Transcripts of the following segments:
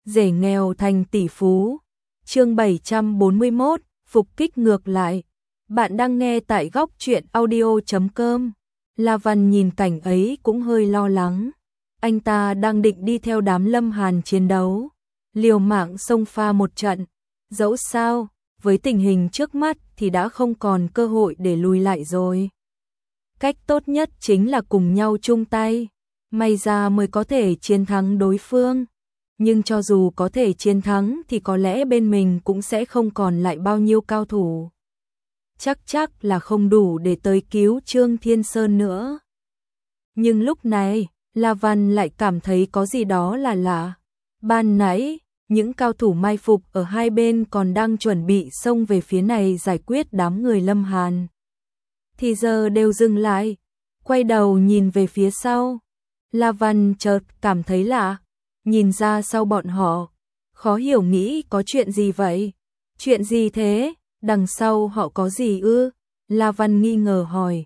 rể nghèo thành tỷ phú. Chương 741, phục kích ngược lại. Bạn đang nghe tại góc truyện audio.com. La Văn nhìn cảnh ấy cũng hơi lo lắng. Anh ta đang định đi theo đám Lâm Hàn chiến đấu, liều mạng xông pha một trận. Dẫu sao, với tình hình trước mắt thì đã không còn cơ hội để lùi lại rồi. Cách tốt nhất chính là cùng nhau chung tay, may ra mới có thể chiến thắng đối phương. Nhưng cho dù có thể chiến thắng thì có lẽ bên mình cũng sẽ không còn lại bao nhiêu cao thủ. Chắc là không đủ để tới cứu Trương Thiên Sơn nữa. Nhưng lúc này, La Văn lại cảm thấy có gì đó là lạ. Ban nãy, những cao thủ mai phục ở hai bên còn đang chuẩn bị xông về phía này giải quyết đám người Lâm Hàn. Thì giờ đều dừng lại, quay đầu nhìn về phía sau. La Văn chợt cảm thấy lạ, nhìn ra sau bọn họ, khó hiểu nghĩ có chuyện gì vậy? Chuyện gì thế? Đằng sau họ có gì ư? La Văn nghi ngờ hỏi.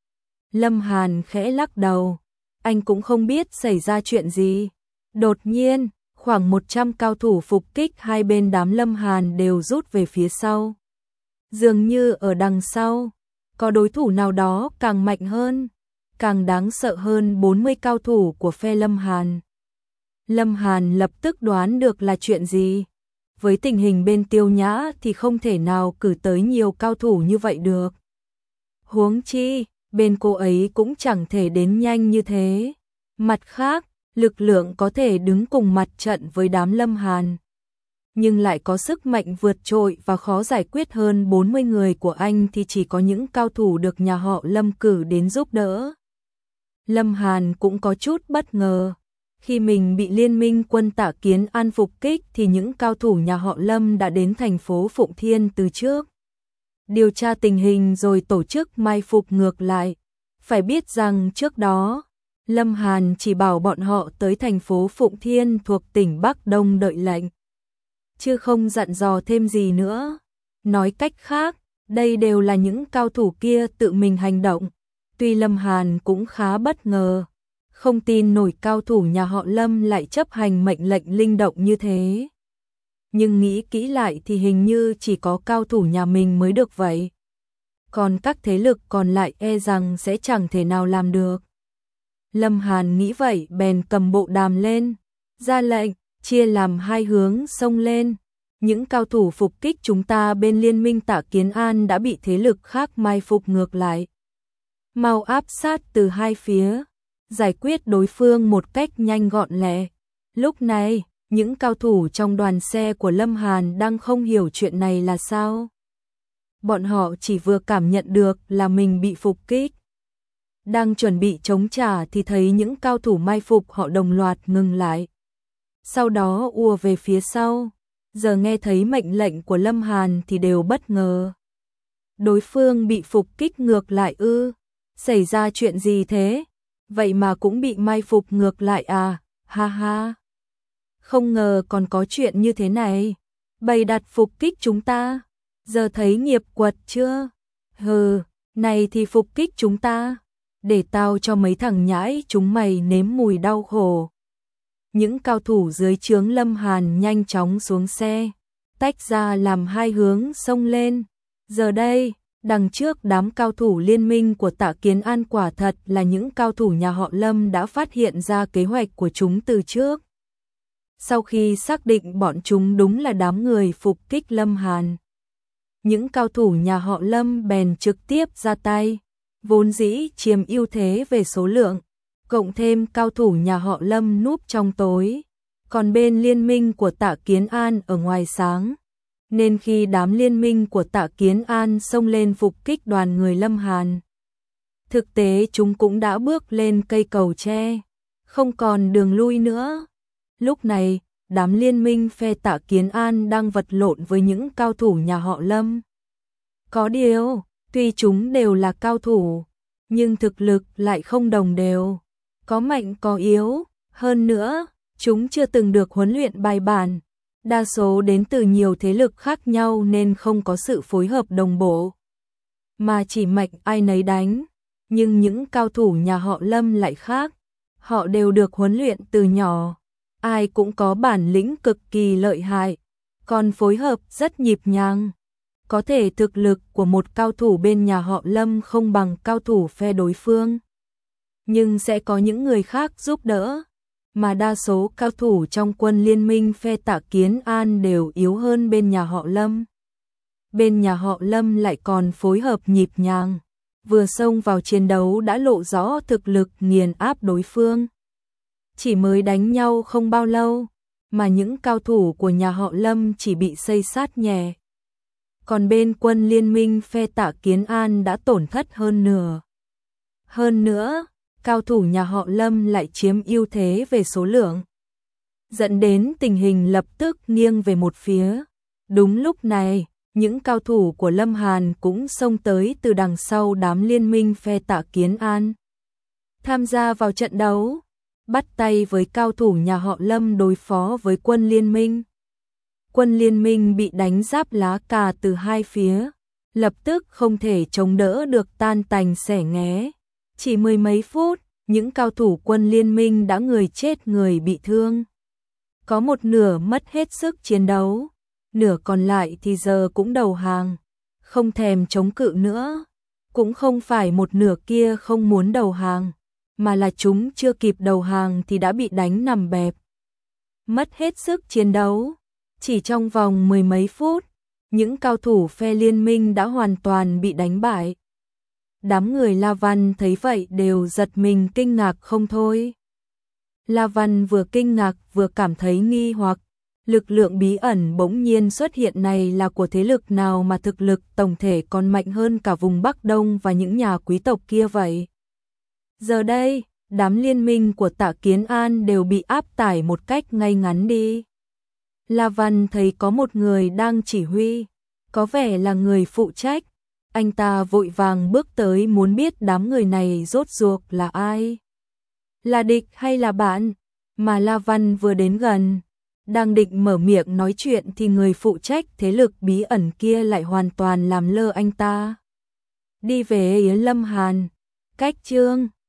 Lâm Hàn khẽ lắc đầu, anh cũng không biết xảy ra chuyện gì. Đột nhiên, khoảng 100 cao thủ phục kích hai bên đám Lâm Hàn đều rút về phía sau. Dường như ở đằng sau, có đối thủ nào đó càng mạnh hơn, càng đáng sợ hơn 40 cao thủ của phe Lâm Hàn. Lâm Hàn lập tức đoán được là chuyện gì. Với tình hình bên Tiêu Nhã thì không thể nào cử tới nhiều cao thủ như vậy được. Huống chi, bên cô ấy cũng chẳng thể đến nhanh như thế. Mặt khác, lực lượng có thể đứng cùng mặt trận với đám Lâm Hàn, nhưng lại có sức mạnh vượt trội và khó giải quyết hơn 40 người của anh thì chỉ có những cao thủ được nhà họ Lâm cử đến giúp đỡ. Lâm Hàn cũng có chút bất ngờ. Khi mình bị liên minh quân Tạ Kiến An phục kích thì những cao thủ nhà họ Lâm đã đến thành phố Phụng Thiên từ trước, điều tra tình hình rồi tổ chức mai phục ngược lại. Phải biết rằng trước đó, Lâm Hàn chỉ bảo bọn họ tới thành phố Phụng Thiên thuộc tỉnh Bắc Đông đợi lệnh, chứ không dặn dò thêm gì nữa. Nói cách khác, đây đều là những cao thủ kia tự mình hành động. Tuy Lâm Hàn cũng khá bất ngờ, không tin nổi cao thủ nhà họ Lâm lại chấp hành mệnh lệnh linh động như thế. Nhưng nghĩ kỹ lại thì hình như chỉ có cao thủ nhà mình mới được vậy. Còn các thế lực còn lại e rằng sẽ chẳng thể nào làm được. Lâm Hàn nghĩ vậy bèn cầm bộ đàm lên, ra lệnh, chia làm hai hướng xông lên. Những cao thủ phục kích chúng ta bên liên minh Tạ Kiến An đã bị thế lực khác mai phục ngược lại. Mau áp sát từ hai phía, giải quyết đối phương một cách nhanh gọn lẹ. Lúc này, những cao thủ trong đoàn xe của Lâm Hàn đang không hiểu chuyện này là sao. Bọn họ chỉ vừa cảm nhận được là mình bị phục kích, đang chuẩn bị chống trả thì thấy những cao thủ mai phục họ đồng loạt ngừng lại, sau đó ùa về phía sau. Giờ nghe thấy mệnh lệnh của Lâm Hàn thì đều bất ngờ. Đối phương bị phục kích ngược lại ư? Xảy ra chuyện gì thế? Vậy mà cũng bị mai phục ngược lại à? Ha ha! Không ngờ còn có chuyện như thế này. Bày đặt phục kích chúng ta. Giờ thấy nghiệp quật chưa? Hừ, này thì phục kích chúng ta. Để tao cho mấy thằng nhãi chúng mày nếm mùi đau khổ. Những cao thủ dưới trướng Lâm Hàn nhanh chóng xuống xe, tách ra làm hai hướng xông lên. Giờ đây, đằng trước đám cao thủ liên minh của Tạ Kiến An quả thật là những cao thủ nhà họ Lâm đã phát hiện ra kế hoạch của chúng từ trước. Sau khi xác định bọn chúng đúng là đám người phục kích Lâm Hàn, những cao thủ nhà họ Lâm bèn trực tiếp ra tay, vốn dĩ chiếm ưu thế về số lượng, cộng thêm cao thủ nhà họ Lâm núp trong tối, còn bên liên minh của Tạ Kiến An ở ngoài sáng. Nên khi đám liên minh của Tạ Kiến An xông lên phục kích đoàn người Lâm Hàn, thực tế chúng cũng đã bước lên cây cầu tre, không còn đường lui nữa. Lúc này, đám liên minh phe Tạ Kiến An đang vật lộn với những cao thủ nhà họ Lâm. Có điều, tuy chúng đều là cao thủ, nhưng thực lực lại không đồng đều, có mạnh có yếu. Hơn nữa, chúng chưa từng được huấn luyện bài bản, đa số đến từ nhiều thế lực khác nhau nên không có sự phối hợp đồng bộ, mà chỉ mạnh ai nấy đánh. Nhưng những cao thủ nhà họ Lâm lại khác, họ đều được huấn luyện từ nhỏ, ai cũng có bản lĩnh cực kỳ lợi hại, còn phối hợp rất nhịp nhàng. Có thể thực lực của một cao thủ bên nhà họ Lâm không bằng cao thủ phe đối phương, nhưng sẽ có những người khác giúp đỡ, mà đa số cao thủ trong quân liên minh phe Tạ Kiến An đều yếu hơn bên nhà họ Lâm. Bên nhà họ Lâm lại còn phối hợp nhịp nhàng, vừa xông vào chiến đấu đã lộ rõ thực lực nghiền áp đối phương. Chỉ mới đánh nhau không bao lâu, mà những cao thủ của nhà họ Lâm chỉ bị xây sát nhẹ. Còn bên quân liên minh phe Tạ Kiến An đã tổn thất hơn nửa. Hơn nữa, cao thủ nhà họ Lâm lại chiếm ưu thế về số lượng, dẫn đến tình hình lập tức nghiêng về một phía. Đúng lúc này, những cao thủ của Lâm Hàn cũng xông tới từ đằng sau đám liên minh phe Tạ Kiến An, tham gia vào trận đấu, bắt tay với cao thủ nhà họ Lâm đối phó với quân liên minh. Quân liên minh bị đánh giáp lá cà từ hai phía, lập tức không thể chống đỡ được, tan tành xẻ nghé. Chỉ mười mấy phút, những cao thủ quân liên minh đã người chết người bị thương. Có một nửa mất hết sức chiến đấu, nửa còn lại thì giờ cũng đầu hàng, không thèm chống cự nữa. Cũng không phải một nửa kia không muốn đầu hàng, mà là chúng chưa kịp đầu hàng thì đã bị đánh nằm bẹp. Mất hết sức chiến đấu, chỉ trong vòng mười mấy phút, những cao thủ phe liên minh đã hoàn toàn bị đánh bại. Đám người La Văn thấy vậy đều giật mình kinh ngạc không thôi. La Văn vừa kinh ngạc vừa cảm thấy nghi hoặc, lực lượng bí ẩn bỗng nhiên xuất hiện này là của thế lực nào mà thực lực tổng thể còn mạnh hơn cả vùng Bắc Đông và những nhà quý tộc kia vậy? Giờ đây, đám liên minh của Tạ Kiến An đều bị áp tải một cách ngay ngắn đi. La Văn thấy có một người đang chỉ huy, có vẻ là người phụ trách. Anh ta vội vàng bước tới muốn biết đám người này rốt cuộc là ai, là địch hay là bạn. Mà La Văn vừa đến gần, đang định mở miệng nói chuyện thì người phụ trách thế lực bí ẩn kia lại hoàn toàn làm lơ anh ta. Đi về Lâm Hàn, cách chương